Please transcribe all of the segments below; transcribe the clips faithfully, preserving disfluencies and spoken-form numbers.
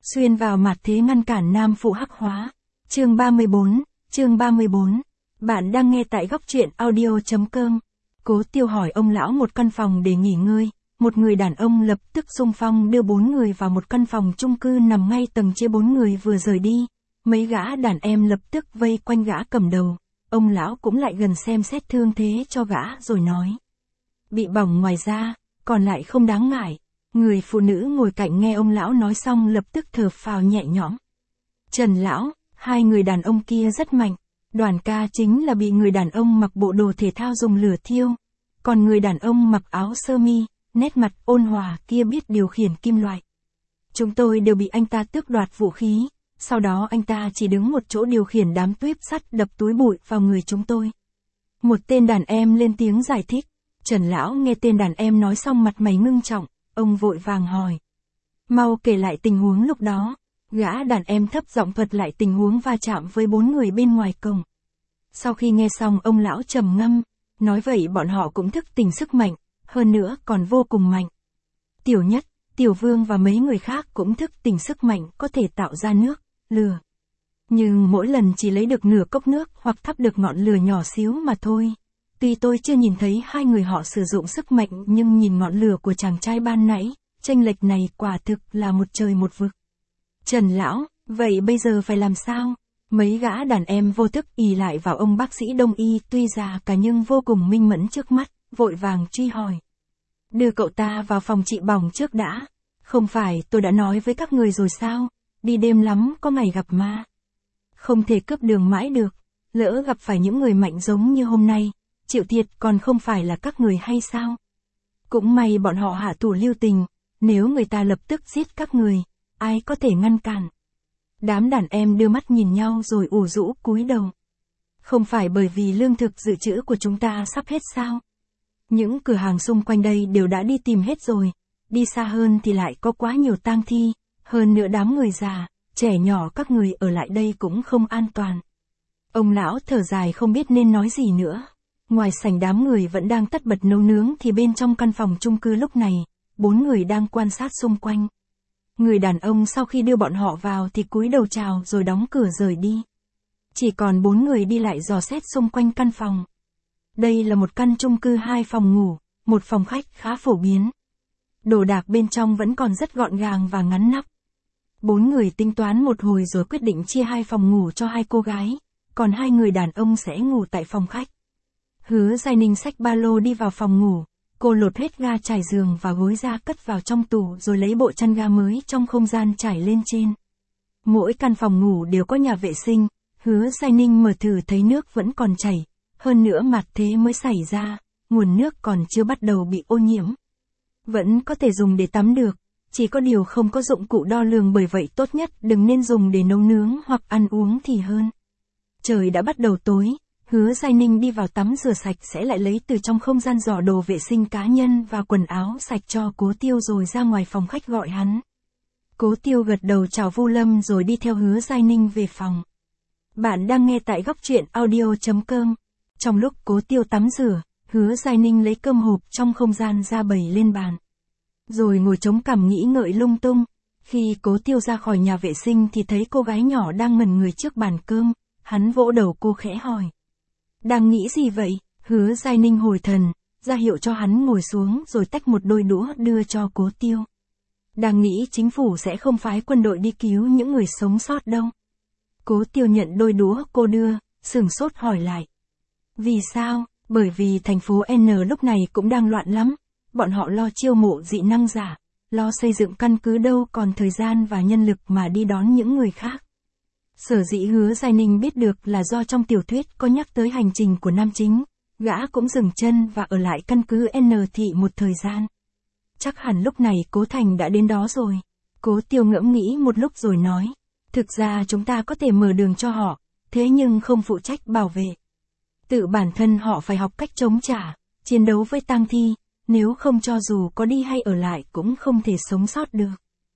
Xuyên vào mặt thế ngăn cản nam phụ hắc hóa. Chương ba mươi bốn, chương ba mươi bốn. Bạn đang nghe tại góc truyện audio chấm com. Cố Tiêu hỏi ông lão một căn phòng để nghỉ ngơi, một người đàn ông lập tức xung phong đưa bốn người vào một căn phòng chung cư nằm ngay tầng trên. Bốn người vừa rời đi, mấy gã đàn em lập tức vây quanh gã cầm đầu, ông lão cũng lại gần xem xét thương thế cho gã rồi nói. Bị bỏng ngoài da, còn lại không đáng ngại. Người phụ nữ ngồi cạnh nghe ông lão nói xong lập tức thở phào nhẹ nhõm. Trần lão, hai người đàn ông kia rất mạnh. Đoàn ca chính là bị người đàn ông mặc bộ đồ thể thao dùng lửa thiêu. Còn người đàn ông mặc áo sơ mi, nét mặt ôn hòa kia biết điều khiển kim loại. Chúng tôi đều bị anh ta tước đoạt vũ khí, sau đó anh ta chỉ đứng một chỗ điều khiển đám tuyếp sắt đập túi bụi vào người chúng tôi. Một tên đàn em lên tiếng giải thích. Trần lão nghe tên đàn em nói xong mặt mày ngưng trọng, ông vội vàng hỏi. Mau kể lại tình huống lúc đó. Gã đàn em thấp giọng thuật lại tình huống va chạm với bốn người bên ngoài cổng. Sau khi nghe xong ông lão trầm ngâm, nói vậy bọn họ cũng thức tỉnh sức mạnh, hơn nữa còn vô cùng mạnh. Tiểu Nhất, Tiểu Vương và mấy người khác cũng thức tỉnh sức mạnh có thể tạo ra nước, lửa. Nhưng mỗi lần chỉ lấy được nửa cốc nước hoặc thắp được ngọn lửa nhỏ xíu mà thôi. Tuy tôi chưa nhìn thấy hai người họ sử dụng sức mạnh nhưng nhìn ngọn lửa của chàng trai ban nãy, chênh lệch này quả thực là một trời một vực. Trần lão, vậy bây giờ phải làm sao? Mấy gã đàn em vô thức ì lại vào ông bác sĩ đông y tuy già cả nhưng vô cùng minh mẫn trước mắt, vội vàng truy hỏi. Đưa cậu ta vào phòng trị bỏng trước đã. Không phải tôi đã nói với các người rồi sao? Đi đêm lắm có ngày gặp ma. Không thể cướp đường mãi được. Lỡ gặp phải những người mạnh giống như hôm nay, chịu thiệt còn không phải là các người hay sao? Cũng may bọn họ hạ thủ lưu tình, nếu người ta lập tức giết các người, ai có thể ngăn cản? Đám đàn em đưa mắt nhìn nhau rồi ủ rũ cúi đầu. Không phải bởi vì lương thực dự trữ của chúng ta sắp hết sao? Những cửa hàng xung quanh đây đều đã đi tìm hết rồi, đi xa hơn thì lại có quá nhiều tang thi, hơn nữa đám người già, trẻ nhỏ các người ở lại đây cũng không an toàn. Ông lão thở dài không biết nên nói gì nữa. Ngoài sảnh đám người vẫn đang tất bật nấu nướng thì bên trong căn phòng chung cư lúc này, bốn người đang quan sát xung quanh. Người đàn ông sau khi đưa bọn họ vào thì cúi đầu chào rồi đóng cửa rời đi. Chỉ còn bốn người đi lại dò xét xung quanh căn phòng. Đây là một căn chung cư hai phòng ngủ, một phòng khách khá phổ biến. Đồ đạc bên trong vẫn còn rất gọn gàng và ngắn nắp. Bốn người tính toán một hồi rồi quyết định chia hai phòng ngủ cho hai cô gái, còn hai người đàn ông sẽ ngủ tại phòng khách. Hứa Giai Ninh xách ba lô đi vào phòng ngủ, cô lột hết ga trải giường và gối ra cất vào trong tủ rồi lấy bộ chăn ga mới trong không gian trải lên trên. Mỗi căn phòng ngủ đều có nhà vệ sinh, Hứa Giai Ninh mở thử thấy nước vẫn còn chảy, hơn nữa mặt thế mới xảy ra, nguồn nước còn chưa bắt đầu bị ô nhiễm. Vẫn có thể dùng để tắm được, chỉ có điều không có dụng cụ đo lường bởi vậy tốt nhất đừng nên dùng để nấu nướng hoặc ăn uống thì hơn. Trời đã bắt đầu tối. Hứa Giai Ninh đi vào tắm rửa sạch sẽ lại lấy từ trong không gian giỏ đồ vệ sinh cá nhân và quần áo sạch cho Cố Tiêu rồi ra ngoài phòng khách gọi hắn. Cố Tiêu gật đầu chào Vu Lâm rồi đi theo Hứa Giai Ninh về phòng. Bạn đang nghe tại góc truyện audio chấm com. Trong lúc Cố Tiêu tắm rửa, Hứa Giai Ninh lấy cơm hộp trong không gian ra bày lên bàn. Rồi ngồi chống cằm nghĩ ngợi lung tung. Khi Cố Tiêu ra khỏi nhà vệ sinh thì thấy cô gái nhỏ đang ngẩn người trước bàn cơm, hắn vỗ đầu cô khẽ hỏi. Đang nghĩ gì vậy? Hứa Giai Ninh hồi thần, ra hiệu cho hắn ngồi xuống rồi tách một đôi đũa đưa cho Cố Tiêu. Đang nghĩ chính phủ sẽ không phái quân đội đi cứu những người sống sót đâu. Cố Tiêu nhận đôi đũa cô đưa, sửng sốt hỏi lại. Vì sao? Bởi vì thành phố N lúc này cũng đang loạn lắm. Bọn họ lo chiêu mộ dị năng giả, lo xây dựng căn cứ đâu còn thời gian và nhân lực mà đi đón những người khác. Sở dĩ Hứa Giai Ninh biết được là do trong tiểu thuyết có nhắc tới hành trình của nam chính, gã cũng dừng chân và ở lại căn cứ N thị một thời gian. Chắc hẳn lúc này Cố Thành đã đến đó rồi. Cố Tiêu ngẫm nghĩ một lúc rồi nói, thực ra chúng ta có thể mở đường cho họ, thế nhưng không phụ trách bảo vệ. Tự bản thân họ phải học cách chống trả, chiến đấu với tang thi, nếu không cho dù có đi hay ở lại cũng không thể sống sót được.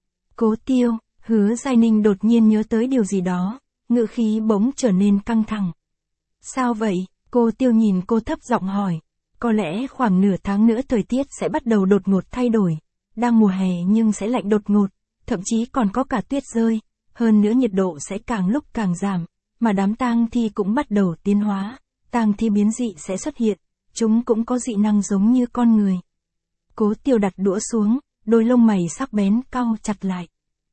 Cố Tiêu, Hứa Giai Ninh đột nhiên nhớ tới điều gì đó, ngữ khí bỗng trở nên căng thẳng. Sao vậy? Cô Tiêu nhìn cô thấp giọng hỏi. Có lẽ khoảng nửa tháng nữa thời tiết sẽ bắt đầu đột ngột thay đổi. Đang mùa hè nhưng sẽ lạnh đột ngột, thậm chí còn có cả tuyết rơi, hơn nữa nhiệt độ sẽ càng lúc càng giảm, mà đám tang thi cũng bắt đầu tiến hóa, tang thi biến dị sẽ xuất hiện, chúng cũng có dị năng giống như con người. Cố Tiêu đặt đũa xuống, đôi lông mày sắc bén cau chặt lại.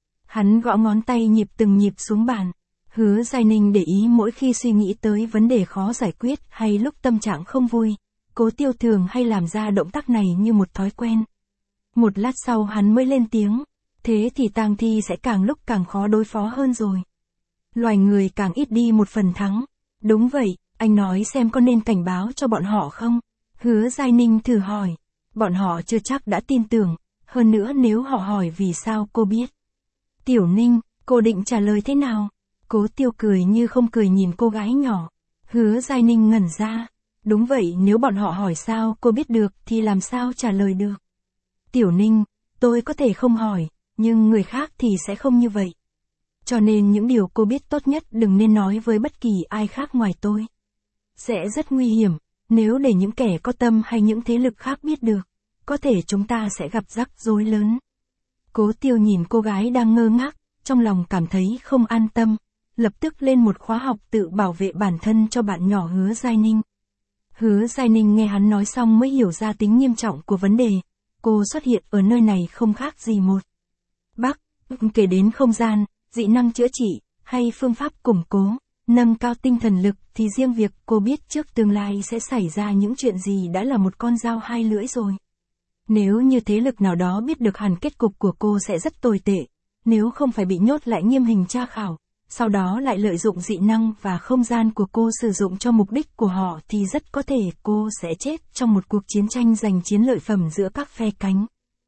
Hắn gõ ngón tay nhịp từng nhịp xuống bàn. Hứa Giai Ninh để ý mỗi khi suy nghĩ tới vấn đề khó giải quyết hay lúc tâm trạng không vui, Cố Tiêu thường hay làm ra động tác này như một thói quen. Một lát sau hắn mới lên tiếng, thế thì tang thi sẽ càng lúc càng khó đối phó hơn rồi. Loài người càng ít đi một phần thắng. Đúng vậy, anh nói xem có nên cảnh báo cho bọn họ không? Hứa Giai Ninh thử hỏi. Bọn họ chưa chắc đã tin tưởng, hơn nữa nếu họ hỏi vì sao cô biết. Tiểu Ninh, cô định trả lời thế nào? Cố Tiêu cười như không cười nhìn cô gái nhỏ. Hứa Giai Ninh ngẩn ra. Đúng vậy, nếu bọn họ hỏi sao cô biết được thì làm sao trả lời được. Tiểu Ninh, tôi có thể không hỏi, nhưng người khác thì sẽ không như vậy. Cho nên những điều cô biết tốt nhất đừng nên nói với bất kỳ ai khác ngoài tôi. Sẽ rất nguy hiểm, nếu để những kẻ có tâm hay những thế lực khác biết được, có thể chúng ta sẽ gặp rắc rối lớn. Cố Tiêu nhìn cô gái đang ngơ ngác, trong lòng cảm thấy không an tâm, lập tức lên một khóa học tự bảo vệ bản thân cho bạn nhỏ Hứa Giai Ninh. Hứa Giai Ninh nghe hắn nói xong mới hiểu ra tính nghiêm trọng của vấn đề. Cô xuất hiện ở nơi này không khác gì một bác, kể đến không gian, dị năng chữa trị, hay phương pháp củng cố, nâng cao tinh thần lực thì riêng việc cô biết trước tương lai sẽ xảy ra những chuyện gì đã là một con dao hai lưỡi rồi. Nếu như thế lực nào đó biết được hẳn kết cục của cô sẽ rất tồi tệ, nếu không phải bị nhốt lại nghiêm hình tra khảo, sau đó lại lợi dụng dị năng và không gian của cô sử dụng cho mục đích của họ thì rất có thể cô sẽ chết trong một cuộc chiến tranh giành chiến lợi phẩm giữa các phe cánh.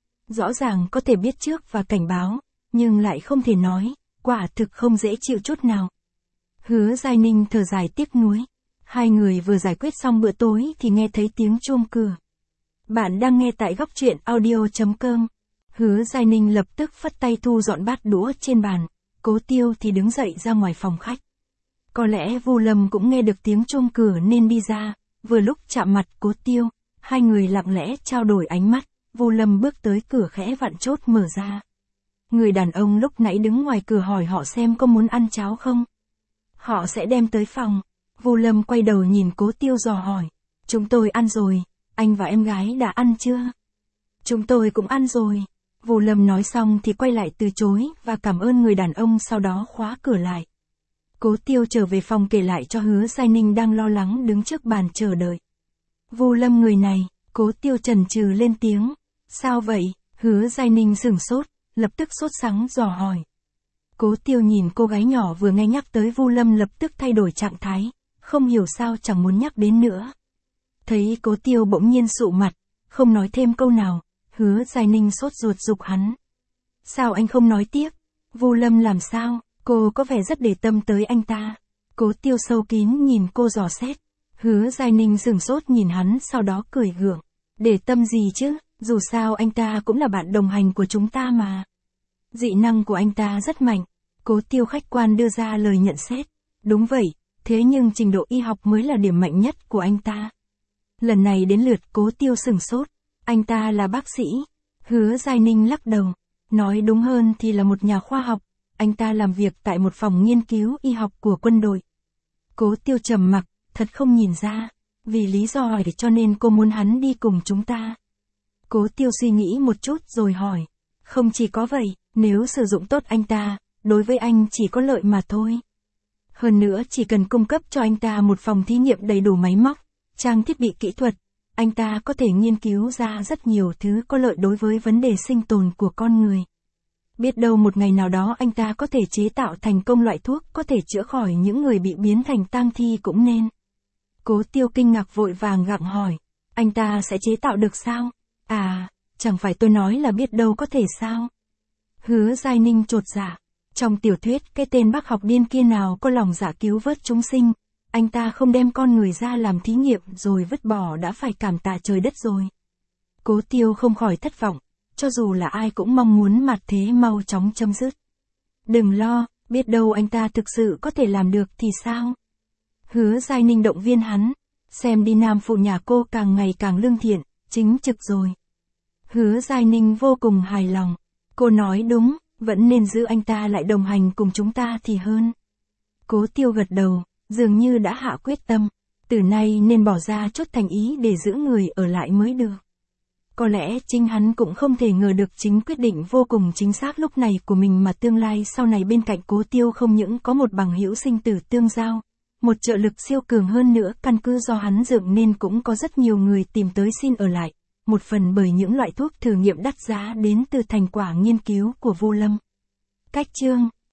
Rõ ràng có thể biết trước và cảnh báo, nhưng lại không thể nói, quả thực không dễ chịu chút nào. Hứa Giai Ninh thở dài tiếc nuối. Hai người vừa giải quyết xong bữa tối thì nghe thấy tiếng chuông cửa. Bạn đang nghe tại góc truyện audio chấm com. Hứa Giai Ninh lập tức phất tay thu dọn bát đũa trên bàn. Cố Tiêu thì đứng dậy ra ngoài phòng khách. Có lẽ Vu Lâm cũng nghe được tiếng chuông cửa nên đi ra. Vừa lúc chạm mặt Cố Tiêu, hai người lặng lẽ trao đổi ánh mắt. Vu Lâm bước tới cửa khẽ vặn chốt mở ra. Người đàn ông lúc nãy đứng ngoài cửa hỏi họ xem có muốn ăn cháo không. Họ sẽ đem tới phòng. Vu Lâm quay đầu nhìn Cố Tiêu dò hỏi. Chúng tôi ăn rồi, anh và em gái đã ăn chưa? Chúng tôi cũng ăn rồi. Vu Lâm nói xong thì quay lại từ chối và cảm ơn người đàn ông sau đó khóa cửa lại. Cố Tiêu trở về phòng kể lại cho Hứa Giai Ninh đang lo lắng đứng trước bàn chờ đợi. Vu Lâm người này, Cố Tiêu chần chừ lên tiếng. Sao vậy? Hứa Giai Ninh sửng sốt, lập tức sốt sắng dò hỏi. Cố Tiêu nhìn cô gái nhỏ vừa nghe nhắc tới Vu Lâm lập tức thay đổi trạng thái, không hiểu sao chẳng muốn nhắc đến nữa. Thấy Cố Tiêu bỗng nhiên sụ mặt, không nói thêm câu nào, Hứa Giai Ninh sốt ruột giục hắn. Sao anh không nói tiếp? Vu Lâm làm sao? Cô có vẻ rất để tâm tới anh ta. Cố Tiêu sâu kín nhìn cô dò xét. Hứa Giai Ninh sửng sốt nhìn hắn sau đó cười gượng. Để tâm gì chứ, dù sao anh ta cũng là bạn đồng hành của chúng ta mà. Dị năng của anh ta rất mạnh. Cố Tiêu khách quan đưa ra lời nhận xét. Đúng vậy, thế nhưng trình độ y học mới là điểm mạnh nhất của anh ta. Lần này đến lượt Cố Tiêu sửng sốt. Anh ta là bác sĩ. Hứa Giai Ninh lắc đầu. Nói đúng hơn thì là một nhà khoa học. Anh ta làm việc tại một phòng nghiên cứu y học của quân đội. Cố Tiêu trầm mặc, thật không nhìn ra. Vì lý do hỏi cho nên cô muốn hắn đi cùng chúng ta. Cố Tiêu suy nghĩ một chút rồi hỏi. Không chỉ có vậy, nếu sử dụng tốt anh ta, đối với anh chỉ có lợi mà thôi. Hơn nữa chỉ cần cung cấp cho anh ta một phòng thí nghiệm đầy đủ máy móc, trang thiết bị kỹ thuật, anh ta có thể nghiên cứu ra rất nhiều thứ có lợi đối với vấn đề sinh tồn của con người. Biết đâu một ngày nào đó anh ta có thể chế tạo thành công loại thuốc có thể chữa khỏi những người bị biến thành tang thi cũng nên. Cố Tiêu kinh ngạc vội vàng gặng hỏi. Anh ta sẽ chế tạo được sao? À, chẳng phải tôi nói là biết đâu có thể sao? Hứa Giai Ninh chột dạ. Trong tiểu thuyết cái tên bác học điên kia nào có lòng dạ cứu vớt chúng sinh. Anh ta không đem con người ra làm thí nghiệm rồi vứt bỏ đã phải cảm tạ trời đất rồi. Cố Tiêu không khỏi thất vọng. Cho dù là ai cũng mong muốn mặt thế mau chóng chấm dứt. Đừng lo, biết đâu anh ta thực sự có thể làm được thì sao? Hứa Giai Ninh động viên hắn. Xem đi nam phụ nhà cô càng ngày càng lương thiện, chính trực rồi. Hứa Giai Ninh vô cùng hài lòng. Cô nói đúng, Vẫn nên giữ anh ta lại đồng hành cùng chúng ta thì hơn. Cố Tiêu gật đầu, dường như đã hạ quyết tâm. Từ nay nên bỏ ra chút thành ý để giữ người ở lại mới được. Có lẽ chính hắn cũng không thể ngờ được chính quyết định vô cùng chính xác lúc này của mình mà tương lai sau này bên cạnh Cố Tiêu không những có một bằng hữu sinh tử tương giao, một trợ lực siêu cường hơn nữa căn cứ do hắn dựng nên cũng có rất nhiều người tìm tới xin ở lại, một phần bởi những loại thuốc thử nghiệm đắt giá đến từ thành quả nghiên cứu của Vô Lâm. Cách chương